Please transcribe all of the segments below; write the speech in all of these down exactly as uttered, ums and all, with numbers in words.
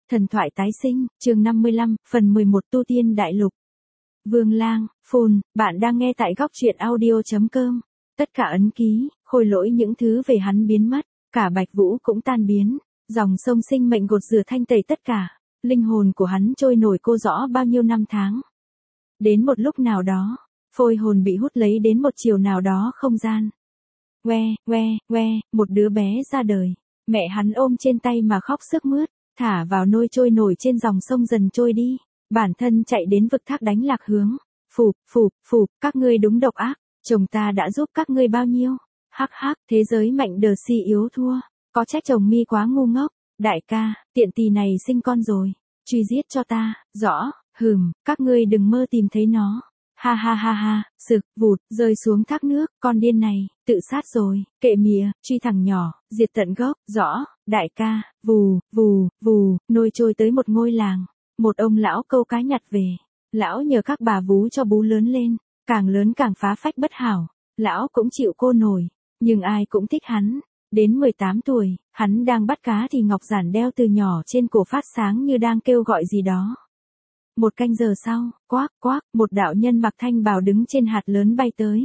Thần thoại tái sinh, chương năm mươi lăm, phần mười một Tu Tiên Đại Lục. Vương Lang, phun, bạn đang nghe tại góc truyện audio.com. Tất cả ấn ký, khôi lỗi những thứ về hắn biến mất, cả Bạch Vũ cũng tan biến, dòng sông sinh mệnh gột rửa thanh tẩy tất cả, linh hồn của hắn trôi nổi cô rõ bao nhiêu năm tháng. Đến một lúc nào đó, phôi hồn bị hút lấy đến một chiều nào đó không gian. Que, que, que, một đứa bé ra đời, mẹ hắn ôm trên tay mà khóc sướt mướt. Thả vào nôi trôi nổi trên dòng sông dần trôi đi, bản thân chạy đến vực thác đánh lạc hướng. Phụp, phụp, phụp, các ngươi đúng độc ác, chồng ta đã giúp các ngươi bao nhiêu. Hắc hắc, thế giới mạnh đờ si yếu thua, có trách chồng mi quá ngu ngốc. Đại ca, tiện tỳ này sinh con rồi, truy giết cho ta. Rõ, hừm, các ngươi đừng mơ tìm thấy nó. Ha ha ha ha, sực, vụt, rơi xuống thác nước, con điên này, tự sát rồi, kệ mía, truy thằng nhỏ, diệt tận gốc. Rõ, đại ca, vù, vù, vù, nôi trôi tới một ngôi làng, một ông lão câu cá nhặt về, lão nhờ các bà vú cho bú lớn lên, càng lớn càng phá phách bất hảo, lão cũng chịu cô nổi, nhưng ai cũng thích hắn. Đến mười tám tuổi, hắn đang bắt cá thì ngọc giản đeo từ nhỏ trên cổ phát sáng như đang kêu gọi gì đó. Một canh giờ sau, quác quác, một đạo nhân mặc thanh bào đứng trên hạt lớn bay tới.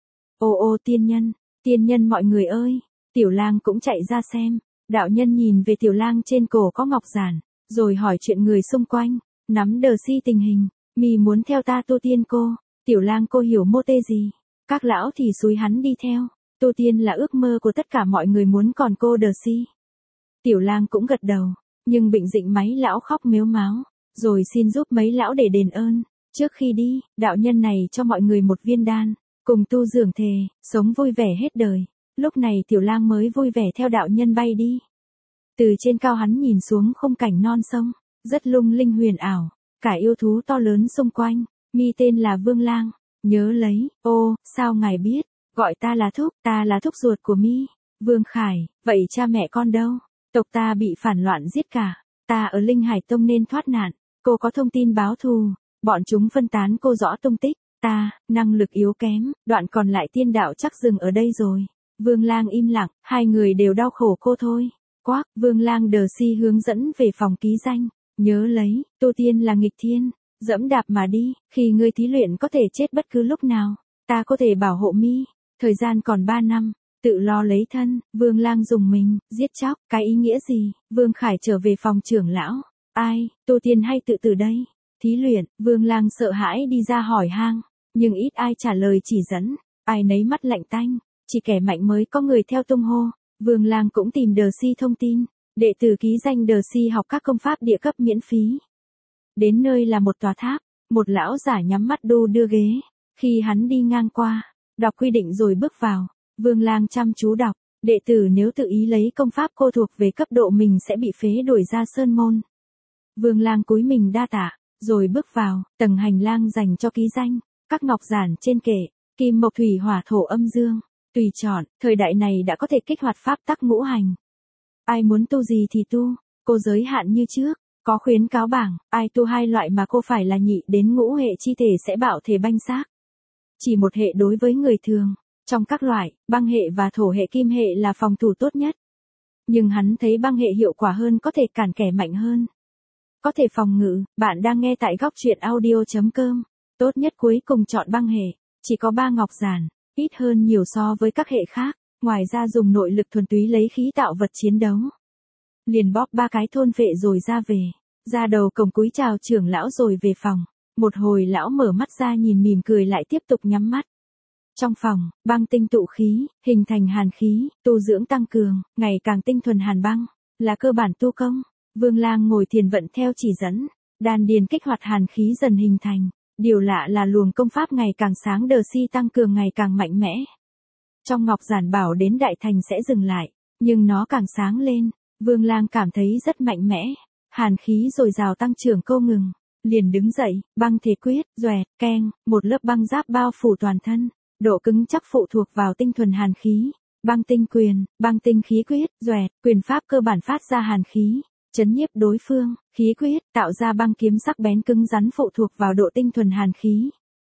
Ô ô tiên nhân, tiên nhân mọi người ơi, Tiểu Lang cũng chạy ra xem. Đạo nhân nhìn về Tiểu Lang trên cổ có ngọc giản, rồi hỏi chuyện người xung quanh, nắm đờ si tình hình, mi muốn theo ta tu tiên cô. Tiểu Lang cô hiểu mô tê gì? Các lão thì xúi hắn đi theo, tu tiên là ước mơ của tất cả mọi người muốn còn cô đờ si. Tiểu Lang cũng gật đầu, nhưng bệnh dịnh mấy lão khóc mếu máo. Rồi xin giúp mấy lão để đền ơn. Trước khi đi, đạo nhân này cho mọi người một viên đan, cùng tu dưỡng thề, sống vui vẻ hết đời. Lúc này Tiểu Lang mới vui vẻ theo đạo nhân bay đi. Từ trên cao hắn nhìn xuống khung cảnh non sông, rất lung linh huyền ảo, cả yêu thú to lớn xung quanh. Mi tên là Vương Lang, nhớ lấy. Ô, sao ngài biết? Gọi ta là thúc, ta là thúc ruột của mi. Vương Khải, vậy cha mẹ con đâu? Tộc ta bị phản loạn giết cả, ta ở Linh Hải Tông nên thoát nạn. Cô có thông tin báo thù, bọn chúng phân tán cô rõ tung tích, ta, năng lực yếu kém, đoạn còn lại tiên đạo chắc dừng ở đây rồi. Vương Lang im lặng, hai người đều đau khổ cô thôi. Quác, Vương Lang đờ si hướng dẫn về phòng ký danh, nhớ lấy, tu tiên là nghịch thiên, dẫm đạp mà đi, khi ngươi thí luyện có thể chết bất cứ lúc nào, ta có thể bảo hộ mi, thời gian còn ba năm, tự lo lấy thân. Vương Lang dùng mình, giết chóc, cái ý nghĩa gì? Vương Khải trở về phòng trưởng lão. Ai, tu tiên hay tự tử đây? Thí luyện, Vương Lang sợ hãi đi ra hỏi han, nhưng ít ai trả lời chỉ dẫn, ai nấy mắt lạnh tanh, chỉ kẻ mạnh mới có người theo tung hô. Vương Lang cũng tìm đờ si thông tin, đệ tử ký danh đờ si học các công pháp địa cấp miễn phí. Đến nơi là một tòa tháp, một lão giả nhắm mắt đu đưa ghế, khi hắn đi ngang qua, đọc quy định rồi bước vào. Vương Lang chăm chú đọc, đệ tử nếu tự ý lấy công pháp cô thuộc về cấp độ mình sẽ bị phế đuổi ra sơn môn. Vương Lang cúi mình đa tạ, rồi bước vào tầng hành lang dành cho ký danh, các ngọc giản trên kệ, kim mộc thủy hỏa thổ âm dương, tùy chọn. Thời đại này đã có thể kích hoạt pháp tắc ngũ hành. Ai muốn tu gì thì tu, cô giới hạn như trước, có khuyến cáo bảng, ai tu hai loại mà cô phải là nhị đến ngũ hệ chi thể sẽ bạo thể banh xác. Chỉ một hệ đối với người thường, trong các loại, băng hệ và thổ hệ kim hệ là phòng thủ tốt nhất. Nhưng hắn thấy băng hệ hiệu quả hơn, có thể cản kẻ mạnh hơn. Có thể phòng ngự. Bạn đang nghe tại góc truyện audio.com. Tốt nhất cuối cùng chọn băng hệ, chỉ có ba ngọc giản, ít hơn nhiều so với các hệ khác, ngoài ra dùng nội lực thuần túy lấy khí tạo vật chiến đấu. Liền bóp ba cái thôn phệ rồi ra về, ra đầu cổng cúi chào trưởng lão rồi về phòng. Một hồi lão mở mắt ra nhìn mỉm cười lại tiếp tục nhắm mắt. Trong phòng, băng tinh tụ khí, hình thành hàn khí, tu dưỡng tăng cường, ngày càng tinh thuần hàn băng, là cơ bản tu công. Vương Lang ngồi thiền vận theo chỉ dẫn, đan điền kích hoạt hàn khí dần hình thành. Điều lạ là luồng công pháp ngày càng sáng đờ si tăng cường ngày càng mạnh mẽ. Trong ngọc giản bảo đến đại thành sẽ dừng lại, nhưng nó càng sáng lên. Vương Lang cảm thấy rất mạnh mẽ, hàn khí dồi dào tăng trưởng câu ngừng, liền đứng dậy, băng thể quyết, doẹt, keng, một lớp băng giáp bao phủ toàn thân, độ cứng chắc phụ thuộc vào tinh thuần hàn khí. Băng tinh quyền, băng tinh khí quyết, doẹt, quyền pháp cơ bản phát ra hàn khí, chấn nhiếp đối phương. Khí quyết, tạo ra băng kiếm sắc bén cứng rắn phụ thuộc vào độ tinh thuần hàn khí.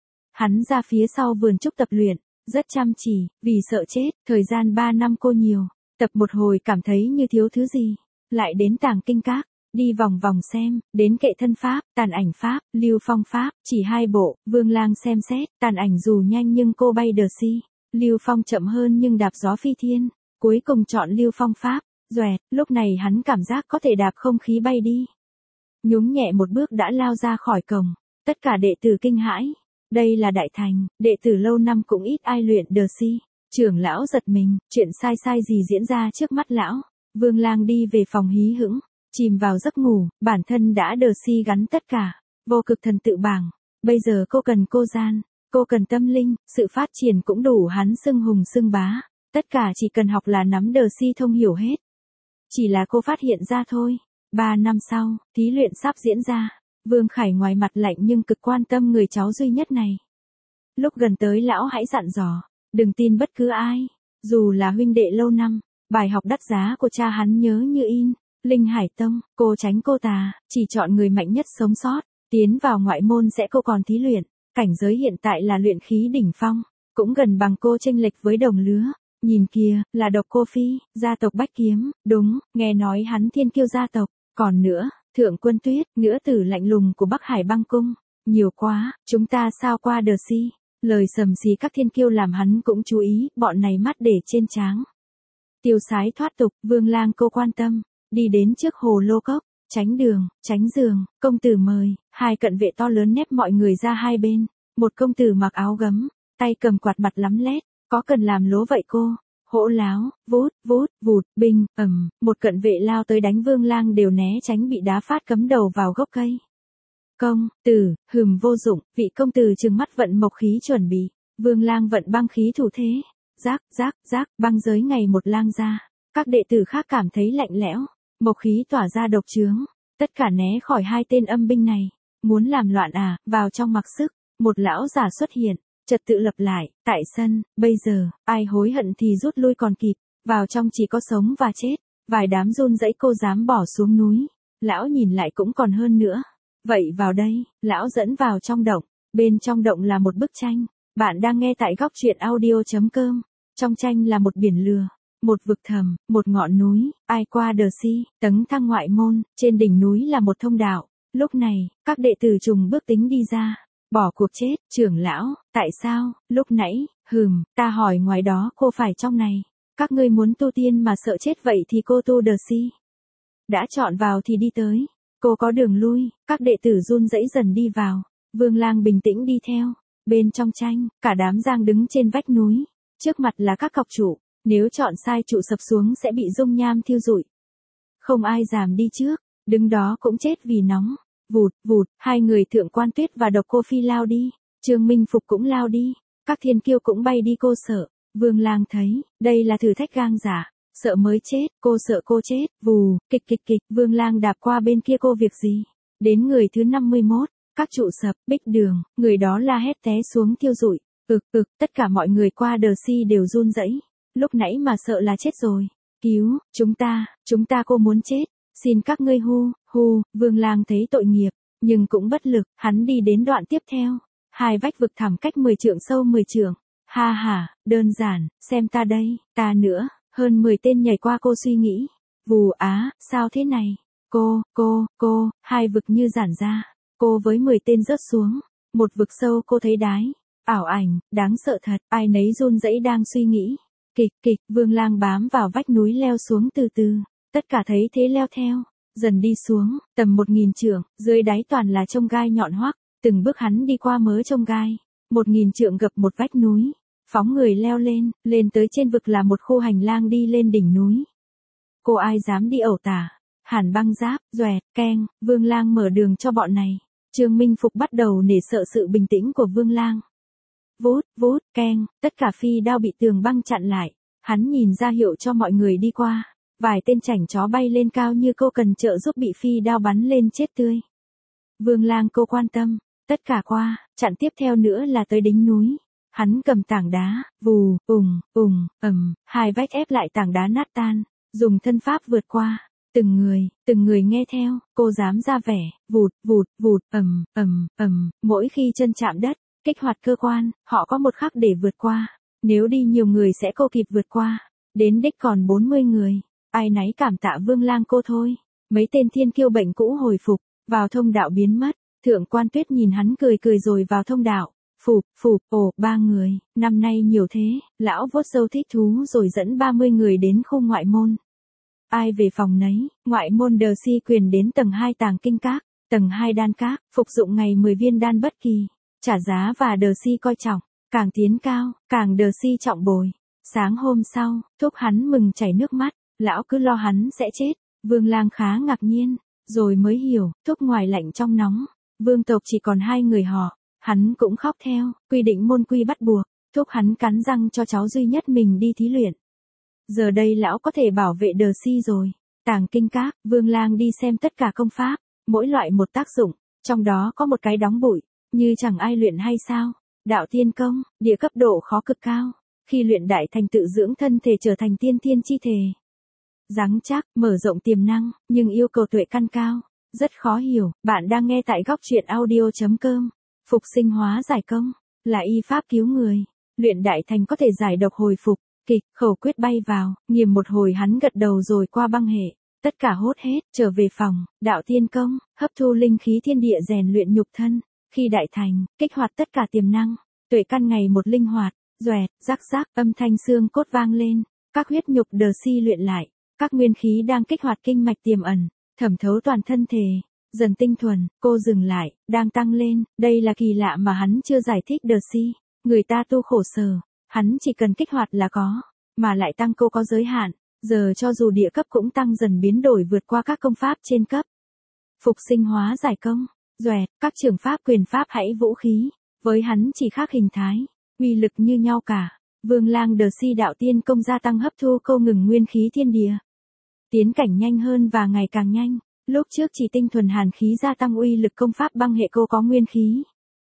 Hắn ra phía sau vườn trúc tập luyện, rất chăm chỉ, vì sợ chết. Thời gian ba năm cô nhiều, tập một hồi cảm thấy như thiếu thứ gì, lại đến tàng kinh các, đi vòng vòng xem, đến kệ thân pháp, tàn ảnh pháp, lưu phong pháp, chỉ hai bộ, Vương Lang xem xét, tàn ảnh dù nhanh nhưng cô bay đờ si, lưu phong chậm hơn nhưng đạp gió phi thiên, cuối cùng chọn lưu phong pháp, doẹt, lúc này hắn cảm giác có thể đạp không khí bay đi. Nhúng nhẹ một bước đã lao ra khỏi cổng, tất cả đệ tử kinh hãi, đây là đại thành, đệ tử lâu năm cũng ít ai luyện đờ si. Trưởng lão giật mình, chuyện sai sai gì diễn ra trước mắt lão. Vương Lang đi về phòng hí hững, chìm vào giấc ngủ, bản thân đã đờ si gắn tất cả, vô cực thần tự bảng. Bây giờ cô cần cô gian, cô cần tâm linh, sự phát triển cũng đủ hắn xưng hùng xưng bá. Tất cả chỉ cần học là nắm đờ si thông hiểu hết. Chỉ là cô phát hiện ra thôi. Ba năm sau, thí luyện sắp diễn ra. Vương Khải ngoài mặt lạnh nhưng cực quan tâm người cháu duy nhất này. Lúc gần tới lão hãy dặn dò. Đừng tin bất cứ ai, dù là huynh đệ lâu năm, bài học đắt giá của cha hắn nhớ như in, Linh Hải Tông, cô tránh cô tà, chỉ chọn người mạnh nhất sống sót, tiến vào ngoại môn sẽ cô còn thí luyện, cảnh giới hiện tại là luyện khí đỉnh phong, cũng gần bằng cô chênh lệch với đồng lứa, nhìn kìa, là độc cô phi, gia tộc Bách Kiếm, đúng, nghe nói hắn thiên kiêu gia tộc, còn nữa, Thượng Quân Tuyết, nữ tử lạnh lùng của Bắc Hải băng cung, nhiều quá, chúng ta sao qua đờ si. Lời sầm xì các thiên kiêu làm hắn cũng chú ý, bọn này mắt để trên tráng. Tiêu sái thoát tục, Vương Lang cô quan tâm, đi đến trước hồ lô cốc, tránh đường, tránh giường, công tử mời, hai cận vệ to lớn nép mọi người ra hai bên, một công tử mặc áo gấm, tay cầm quạt mặt lắm lét, có cần làm lố vậy cô? Hỗ láo, vút, vút, vụt, binh, ầm, một cận vệ lao tới đánh Vương Lang đều né tránh bị đá phát cấm đầu vào gốc cây. Công tử, hừm vô dụng, vị công tử trừng mắt vận mộc khí chuẩn bị, Vương Lang vận băng khí thủ thế, rác, rác, rác, băng giới ngày một lang ra, các đệ tử khác cảm thấy lạnh lẽo, mộc khí tỏa ra độc chướng, tất cả né khỏi hai tên âm binh này, muốn làm loạn à, vào trong mặc sức, một lão giả xuất hiện, trật tự lập lại, tại sân, bây giờ, ai hối hận thì rút lui còn kịp, vào trong chỉ có sống và chết, vài đám run rẩy cô dám bỏ xuống núi, lão nhìn lại cũng còn hơn nữa. Vậy vào đây, lão dẫn vào trong động, bên trong động là một bức tranh, bạn đang nghe tại góc truyện audio.com, trong tranh là một biển lửa, một vực thẳm, một ngọn núi, ai qua đờ si, tấn thăng ngoại môn, trên đỉnh núi là một thông đạo, lúc này, các đệ tử trùng bước tính đi ra, bỏ cuộc chết, trưởng lão, tại sao, lúc nãy, hừm, ta hỏi ngoài đó cô phải trong này, các ngươi muốn tu tiên mà sợ chết vậy thì cô tu đờ si, đã chọn vào thì đi tới. Cô có đường lui, các đệ tử run rẩy dần đi vào, Vương Lang bình tĩnh đi theo, bên trong tranh, cả đám giang đứng trên vách núi, trước mặt là các cọc trụ, nếu chọn sai trụ sập xuống sẽ bị dung nham thiêu rụi. Không ai dám đi trước, đứng đó cũng chết vì nóng, vụt, vụt, hai người Thượng Quan Tuyết và Độc Cô Phi lao đi, Trương Minh Phục cũng lao đi, các thiên kiêu cũng bay đi cô sợ, Vương Lang thấy, đây là thử thách gang giả. Sợ mới chết, cô sợ cô chết, vù, kịch kịch kịch, Vương Lang đạp qua bên kia cô việc gì? Đến người thứ năm mươi mốt, các trụ sập, bích đường, người đó la hét té xuống thiêu rụi, ực ực, tất cả mọi người qua đờ si đều run rẩy, lúc nãy mà sợ là chết rồi, cứu, chúng ta, chúng ta cô muốn chết, xin các ngươi hu, hu, Vương Lang thấy tội nghiệp, nhưng cũng bất lực, hắn đi đến đoạn tiếp theo, hai vách vực thẳm cách mười trượng sâu mười trượng, ha ha, đơn giản, xem ta đây, ta nữa. Hơn mười tên nhảy qua cô suy nghĩ. Vù á, sao thế này? Cô, cô, cô, hai vực như giản ra. Cô với mười tên rớt xuống. Một vực sâu cô thấy đái. Ảo ảnh, đáng sợ thật. Ai nấy run rẩy đang suy nghĩ. Kịch, kịch, Vương Lang bám vào vách núi leo xuống từ từ. Tất cả thấy thế leo theo. Dần đi xuống, tầm một nghìn trượng, dưới đáy toàn là chông gai nhọn hoắc. Từng bước hắn đi qua mớ chông gai. Một nghìn trượng gập một vách núi. Phóng người leo lên, lên tới trên vực là một khu hành lang đi lên đỉnh núi. Cô ai dám đi ẩu tả? Hàn băng giáp, doẹt, keng, Vương Lang mở đường cho bọn này. Trương Minh Phục bắt đầu nể sợ sự bình tĩnh của Vương Lang. Vút, vút, keng, tất cả phi đao bị tường băng chặn lại. Hắn nhìn ra hiệu cho mọi người đi qua. Vài tên chảnh chó bay lên cao như cô cần trợ giúp bị phi đao bắn lên chết tươi. Vương Lang cô quan tâm, tất cả qua, chặn tiếp theo nữa là tới đỉnh núi. Hắn cầm tảng đá, vù, ùng, ùng, ầm, hai vách ép lại tảng đá nát tan, dùng thân pháp vượt qua. Từng người, từng người nghe theo, cô dám ra vẻ, vụt, vụt, vụt, ầm, ầm, ầm, mỗi khi chân chạm đất, kích hoạt cơ quan, họ có một khắc để vượt qua. Nếu đi nhiều người sẽ cô kịp vượt qua. Đến đích còn bốn mươi người, ai nấy cảm tạ Vương Lang cô thôi. Mấy tên thiên kiêu bệnh cũ hồi phục, vào thông đạo biến mất. Thượng Quan Tuyết nhìn hắn cười cười rồi vào thông đạo. Phụp, phụp, ồ, ba người, năm nay nhiều thế, lão vuốt râu thích thú rồi dẫn ba mươi người đến khu ngoại môn. Ai về phòng nấy, ngoại môn đờ si quyền đến tầng hai tàng kinh các, tầng hai đan các, phục dụng ngày mười viên đan bất kỳ, trả giá và đờ si coi trọng, càng tiến cao, càng đờ si trọng bồi. Sáng hôm sau, thúc hắn mừng chảy nước mắt, lão cứ lo hắn sẽ chết, Vương Lang khá ngạc nhiên, rồi mới hiểu, thúc ngoài lạnh trong nóng, vương tộc chỉ còn hai người họ. Hắn cũng khóc theo, quy định môn quy bắt buộc, thúc hắn cắn răng cho cháu duy nhất mình đi thí luyện. Giờ đây lão có thể bảo vệ đờ si rồi. Tàng kinh các, Vương Lang đi xem tất cả công pháp, mỗi loại một tác dụng, trong đó có một cái đóng bụi, như chẳng ai luyện hay sao. Đạo tiên công, địa cấp độ khó cực cao, khi luyện đại thành tự dưỡng thân thể trở thành tiên tiên chi thể. Rắn chắc, mở rộng tiềm năng, nhưng yêu cầu tuệ căn cao, rất khó hiểu. Bạn đang nghe tại góc truyện audio chấm com. Phục sinh hóa giải công, là y pháp cứu người, luyện đại thành có thể giải độc hồi phục, kịch, khẩu quyết bay vào, nghiềm một hồi hắn gật đầu rồi qua băng hệ, tất cả hốt hết, trở về phòng, đạo tiên công, hấp thu linh khí thiên địa rèn luyện nhục thân, khi đại thành, kích hoạt tất cả tiềm năng, tuệ căn ngày một linh hoạt, doẹt, rắc rắc, âm thanh xương cốt vang lên, các huyết nhục đờ si luyện lại, các nguyên khí đang kích hoạt kinh mạch tiềm ẩn, thẩm thấu toàn thân thể. Dần tinh thuần, cô dừng lại, đang tăng lên, đây là kỳ lạ mà hắn chưa giải thích đờ si. Người ta tu khổ sở, hắn chỉ cần kích hoạt là có, mà lại tăng cô có giới hạn, giờ cho dù địa cấp cũng tăng dần biến đổi vượt qua các công pháp trên cấp. Phục sinh hóa giải công, doẹt, các trường pháp quyền pháp hãy vũ khí, với hắn chỉ khác hình thái, uy lực như nhau cả. Vương Lang đờ si đạo tiên công gia tăng hấp thu câu ngừng nguyên khí thiên địa. Tiến cảnh nhanh hơn và ngày càng nhanh. Lúc trước chỉ tinh thuần hàn khí gia tăng uy lực công pháp băng hệ cô có nguyên khí.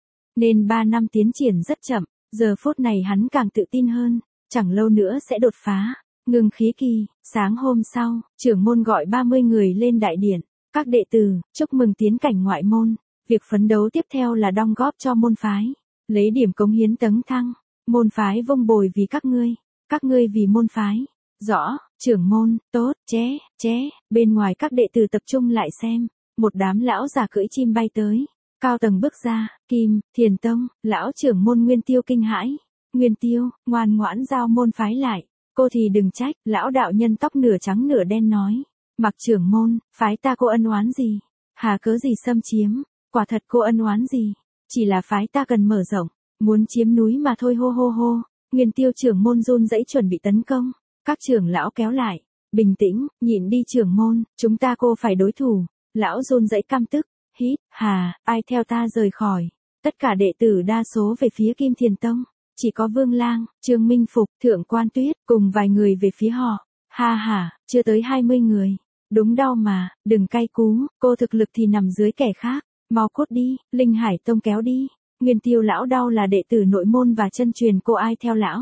Nên ba năm tiến triển rất chậm, giờ phút này hắn càng tự tin hơn, chẳng lâu nữa sẽ đột phá. Ngừng khí kỳ, sáng hôm sau, trưởng môn gọi ba mươi người lên đại điện, các đệ tử, chúc mừng tiến cảnh ngoại môn. Việc phấn đấu tiếp theo là đóng góp cho môn phái, lấy điểm cống hiến tấn thăng, môn phái vông bồi vì các ngươi, các ngươi vì môn phái. Rõ, trưởng môn, tốt, ché, ché, bên ngoài các đệ tử tập trung lại xem, một đám lão già cưỡi chim bay tới, cao tầng bước ra, Kim, Thiền Tông, lão trưởng môn Nguyên Tiêu kinh hãi, Nguyên Tiêu, ngoan ngoãn giao môn phái lại, cô thì đừng trách, lão đạo nhân tóc nửa trắng nửa đen nói, mặc trưởng môn, phái ta cô ân oán gì, hà cớ gì xâm chiếm, quả thật cô ân oán gì, chỉ là phái ta cần mở rộng, muốn chiếm núi mà thôi hô hô hô, Nguyên Tiêu trưởng môn run rẩy chuẩn bị tấn công. Các trưởng lão kéo lại, bình tĩnh, nhịn đi trưởng môn, chúng ta cô phải đối thủ. Lão run rẩy căm tức, hít, hà, ai theo ta rời khỏi. Tất cả đệ tử đa số về phía Kim Thiền Tông, chỉ có Vương Lang, Trương Minh Phục, Thượng Quan Tuyết, cùng vài người về phía họ. Ha ha, chưa tới hai mươi người. Đúng đau mà, đừng cay cú, cô thực lực thì nằm dưới kẻ khác. Mau cút đi, Linh Hải Tông kéo đi. Nguyên Tiêu lão đau là đệ tử nội môn và chân truyền cô ai theo lão.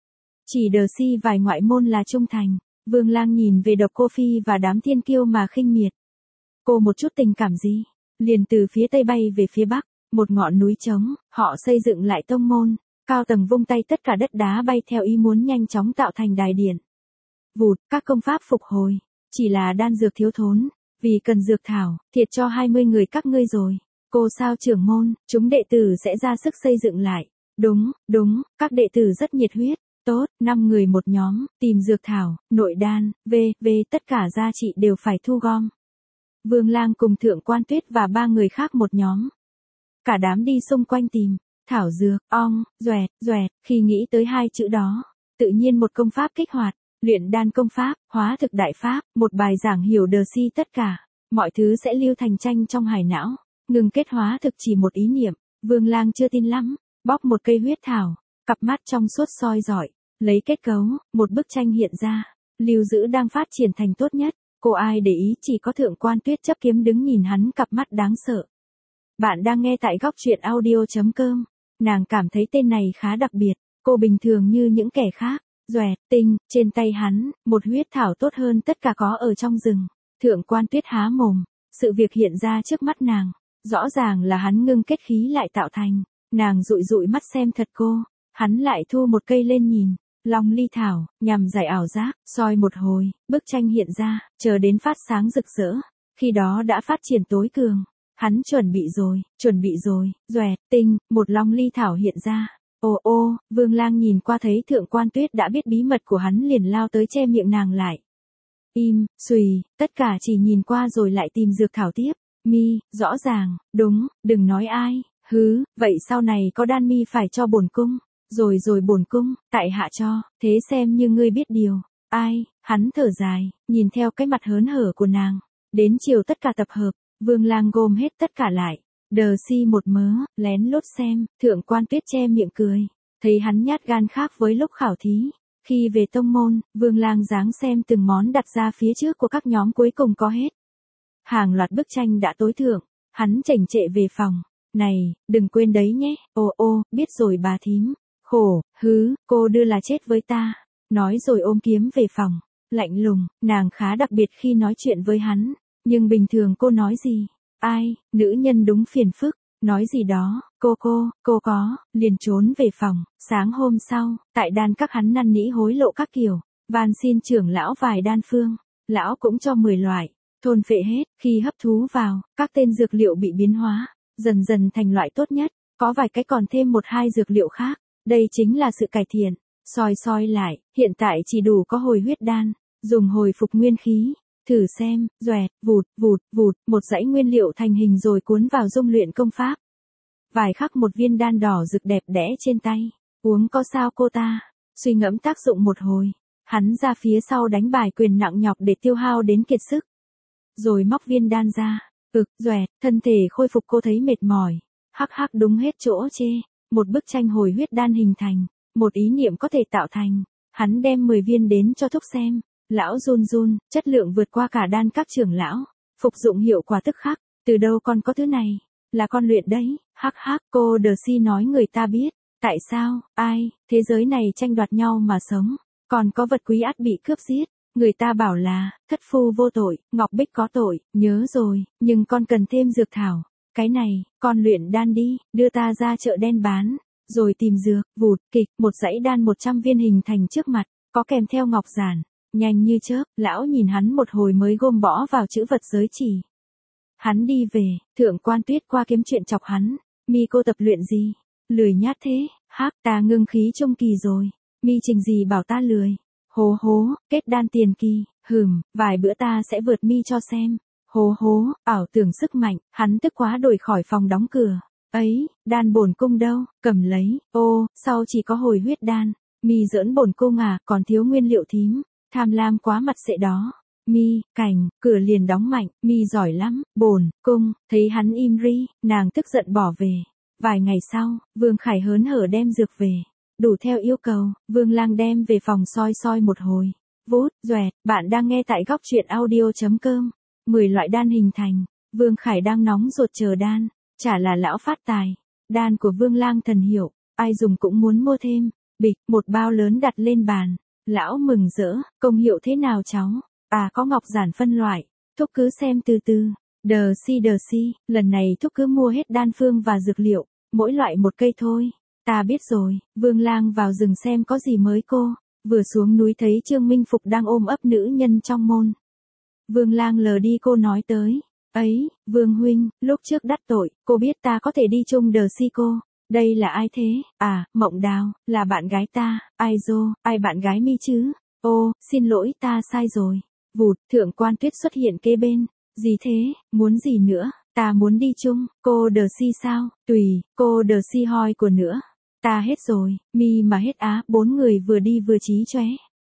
Chỉ đờ si vài ngoại môn là trung thành. Vương Lang nhìn về Độc Cô Phi và đám thiên kiêu mà khinh miệt. Cô một chút tình cảm gì? Liền từ phía tây bay về phía bắc, một ngọn núi trống, họ xây dựng lại tông môn, cao tầng vung tay tất cả đất đá bay theo ý muốn nhanh chóng tạo thành đài điện. Vụt, các công pháp phục hồi, chỉ là đan dược thiếu thốn, vì cần dược thảo, thiệt cho hai mươi người các ngươi rồi. Cô sao trưởng môn, chúng đệ tử sẽ ra sức xây dựng lại. Đúng, đúng, các đệ tử rất nhiệt huyết. Tốt, năm người một nhóm, tìm dược thảo, nội đan, về, về tất cả gia trị đều phải thu gom. Vương Lang cùng Thượng Quan Tuyết và ba người khác một nhóm. Cả đám đi xung quanh tìm, thảo dược, ong, doẹt, doẹt, khi nghĩ tới hai chữ đó, tự nhiên một công pháp kích hoạt, luyện đan công pháp, hóa thực đại pháp, một bài giảng hiểu đờ si tất cả, mọi thứ sẽ lưu thành tranh trong hải não, ngừng kết hóa thực chỉ một ý niệm. Vương Lang chưa tin lắm, bóc một cây huyết thảo, cặp mắt trong suốt soi rọi. Lấy kết cấu, một bức tranh hiện ra, lưu giữ đang phát triển thành tốt nhất, cô ai để ý chỉ có Thượng Quan Tuyết chấp kiếm đứng nhìn hắn cặp mắt đáng sợ. Bạn đang nghe tại góc truyện audio chấm com, nàng cảm thấy tên này khá đặc biệt, cô bình thường như những kẻ khác, doẹt, tinh, trên tay hắn, một huyết thảo tốt hơn tất cả có ở trong rừng. Thượng Quan Tuyết há mồm, sự việc hiện ra trước mắt nàng, rõ ràng là hắn ngưng kết khí lại tạo thành, nàng dụi dụi mắt xem thật cô, hắn lại thu một cây lên nhìn. Long ly thảo, nhằm giải ảo giác, soi một hồi, bức tranh hiện ra, chờ đến phát sáng rực rỡ. khi đó đã phát triển tối cường. Hắn chuẩn bị rồi, chuẩn bị rồi, doẹt, tinh, một long ly thảo hiện ra. Ô ô, Vương Lang nhìn qua thấy Thượng Quan Tuyết đã biết bí mật của hắn liền lao tới che miệng nàng lại. Im, xùy, tất cả chỉ nhìn qua rồi lại tìm dược thảo tiếp. Mi, rõ ràng, đúng, đừng nói ai, hứ, vậy sau này có đan mi phải cho bổn cung. Rồi rồi bổn cung, tại hạ cho, thế xem như ngươi biết điều. Ai, hắn thở dài, nhìn theo cái mặt hớn hở của nàng. Đến chiều tất cả tập hợp, Vương Lang gom hết tất cả lại. Đờ si một mớ, lén lút xem, Thượng Quan Tuyết che miệng cười. Thấy hắn nhát gan khác với lúc khảo thí. Khi về tông môn, Vương Lang dáng xem từng món đặt ra phía trước của các nhóm cuối cùng có hết. Hàng loạt bức tranh đã tối thượng, hắn chảnh trệ về phòng. Này, đừng quên đấy nhé, ô ô, biết rồi bà thím. Khổ, hứ, cô đưa là chết với ta. Nói rồi ôm kiếm về phòng. Lạnh lùng, nàng khá đặc biệt khi nói chuyện với hắn. Nhưng bình thường cô nói gì? Ai, nữ nhân đúng phiền phức. Nói gì đó, cô cô, cô có, liền trốn về phòng. Sáng hôm sau, tại đan các hắn năn nỉ hối lộ các kiểu. Van xin trưởng lão vài đan phương. Lão cũng cho mười loại. Thôn phệ hết, khi hấp thú vào, các tên dược liệu bị biến hóa. Dần dần thành loại tốt nhất. Có vài cái còn thêm một hai dược liệu khác. Đây chính là sự cải thiện. Soi soi lại, hiện tại chỉ đủ có hồi huyết đan. Dùng hồi phục nguyên khí. Thử xem, doẹt, vụt, vụt, vụt, một dãy nguyên liệu thành hình rồi cuốn vào dung luyện công pháp. Vài khắc một viên đan đỏ rực đẹp đẽ trên tay. Uống có sao cô ta? Suy ngẫm tác dụng một hồi. Hắn ra phía sau đánh bài quyền nặng nhọc để tiêu hao đến kiệt sức. Rồi móc viên đan ra. Ực, doẹt, thân thể khôi phục cô thấy mệt mỏi. Hắc hắc đúng hết chỗ chê. Một bức tranh hồi huyết đan hình thành. Một ý niệm có thể tạo thành. Hắn đem mười viên đến cho thúc xem. Lão run run, chất lượng vượt qua cả đan các trưởng lão. Phục dụng hiệu quả tức khắc. Từ đâu con có thứ này? Là con luyện đấy. Hắc hắc, cô Đờ Si nói người ta biết. Tại sao? Ai? Thế giới này tranh đoạt nhau mà sống. Còn có vật quý ắt bị cướp giết. Người ta bảo là, thất phu vô tội, Ngọc Bích có tội. Nhớ rồi, nhưng con cần thêm dược thảo. Cái này, con luyện đan đi, đưa ta ra chợ đen bán. Rồi tìm dược, vụt, kịch, một dãy đan một trăm viên hình thành trước mặt. Có kèm theo ngọc giản. Nhanh như chớp, lão nhìn hắn một hồi mới gom bỏ vào chữ vật giới chỉ. Hắn đi về, Thượng Quan Tuyết qua kiếm chuyện chọc hắn. Mi cô tập luyện gì? Lười nhát thế, hắc ta ngưng khí trung kỳ rồi. Mi trình gì bảo ta lười. Hố hố, kết đan tiền kỳ, hừm, vài bữa ta sẽ vượt Mi cho xem. Hố hố, ảo tưởng sức mạnh, hắn tức quá đổi khỏi phòng đóng cửa. Ấy, đan bổn cung đâu, cầm lấy, ô, sau chỉ có hồi huyết đan. Mi giỡn bổn cung à, còn thiếu nguyên liệu thím. Tham lam quá mặt sệ đó. Mi, cành, cửa liền đóng mạnh, Mi giỏi lắm, bổn cung, thấy hắn im ri, nàng tức giận bỏ về. Vài ngày sau, Vương Khải hớn hở đem dược về. Đủ theo yêu cầu, Vương Lang đem về phòng soi soi một hồi. Vút, doẹt, bạn đang nghe tại góc truyện audio chấm com. mười loại đan hình thành. Vương Khải đang nóng ruột chờ đan. Chả là lão phát tài. Đan của Vương Lang thần hiệu, ai dùng cũng muốn mua thêm. Bịch, một bao lớn đặt lên bàn. Lão mừng rỡ, công hiệu thế nào cháu? À có ngọc giản phân loại. Thúc cứ xem từ từ. Đờ si đờ si, lần này thúc cứ mua hết đan phương và dược liệu. Mỗi loại một cây thôi. Ta biết rồi, Vương Lang vào rừng xem có gì mới cô. Vừa xuống núi thấy Trương Minh Phục đang ôm ấp nữ nhân trong môn. Vương Lang lờ đi cô nói tới. Ấy, Vương huynh, lúc trước đắc tội, cô biết ta có thể đi chung đờ si cô. Đây là ai thế? À, Mộng Đào, là bạn gái ta. Ai dô, ai bạn gái Mi chứ? Ô, xin lỗi ta sai rồi. Vụt, Thượng Quan Tuyết xuất hiện kế bên. Gì thế, muốn gì nữa? Ta muốn đi chung, cô Đờ Si sao? Tùy, cô Đờ Si hoi của nữa. Ta hết rồi, Mi mà hết á, bốn người vừa đi vừa chí chóe.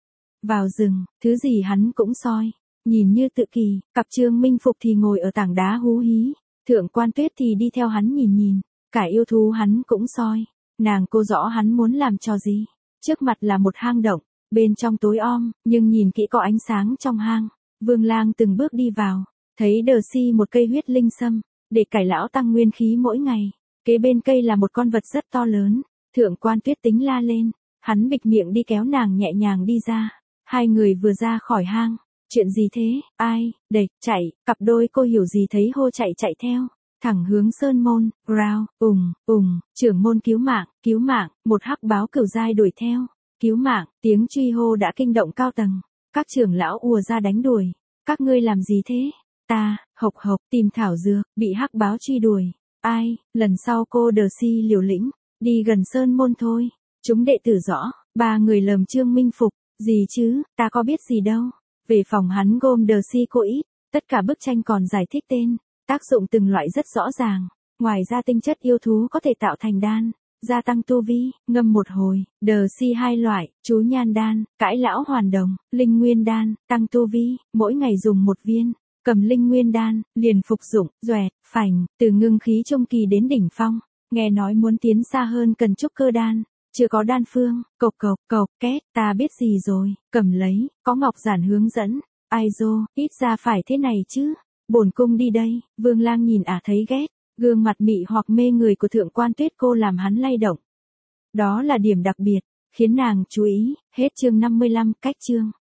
Vào rừng, thứ gì hắn cũng soi. Nhìn như tự kỳ, cặp Trương Minh Phục thì ngồi ở tảng đá hú hí. Thượng Quan Tuyết thì đi theo hắn nhìn nhìn. Cả yêu thú hắn cũng soi. Nàng cô rõ hắn muốn làm trò gì. Trước mặt là một hang động. Bên trong tối om, nhưng nhìn kỹ có ánh sáng trong hang. Vương Lang từng bước đi vào. Thấy Đờ Si một cây huyết linh sâm. Để cải lão tăng nguyên khí mỗi ngày. Kế bên cây là một con vật rất to lớn. Thượng Quan Tuyết tính la lên. Hắn bịch miệng đi kéo nàng nhẹ nhàng đi ra. Hai người vừa ra khỏi hang. Chuyện gì thế? Ai? Địch, chạy. Cặp đôi cô hiểu gì thấy hô chạy chạy theo. Thẳng hướng sơn môn. Rao, ùng, ùng. Trưởng môn cứu mạng, cứu mạng. Một hắc báo cửu giai đuổi theo. Cứu mạng, tiếng truy hô đã kinh động cao tầng. Các trưởng lão ùa ra đánh đuổi. Các ngươi làm gì thế? Ta, hộc hộc, tìm thảo dược, bị hắc báo truy đuổi. Ai, lần sau cô đờ si liều lĩnh, đi gần sơn môn thôi. Chúng đệ tử rõ, ba người lầm Trương Minh Phục, gì chứ, ta có biết gì đâu. Về phòng hắn gồm đờ si cô ít, tất cả bức tranh còn giải thích tên, tác dụng từng loại rất rõ ràng. Ngoài ra tinh chất yêu thú có thể tạo thành đan, gia tăng tu vi, ngâm một hồi, đờ si hai loại, chú nhan đan, cãi lão hoàn đồng, linh nguyên đan, tăng tu vi, mỗi ngày dùng một viên. Cầm linh nguyên đan, liền phục dụng, doẹt, phành, từ ngưng khí trung kỳ đến đỉnh phong. Nghe nói muốn tiến xa hơn cần trúc cơ đan, chưa có đan phương, cộc cộc, cộc, két, ta biết gì rồi, cầm lấy, có ngọc giản hướng dẫn. Ai dô, ít ra phải thế này chứ. Bổn cung đi đây, Vương Lang nhìn ả thấy ghét, gương mặt mị hoặc mê người của thượng quan Tuyết Cô làm hắn lay động. Đó là điểm đặc biệt, khiến nàng chú ý, hết chương năm mươi lăm, cách chương.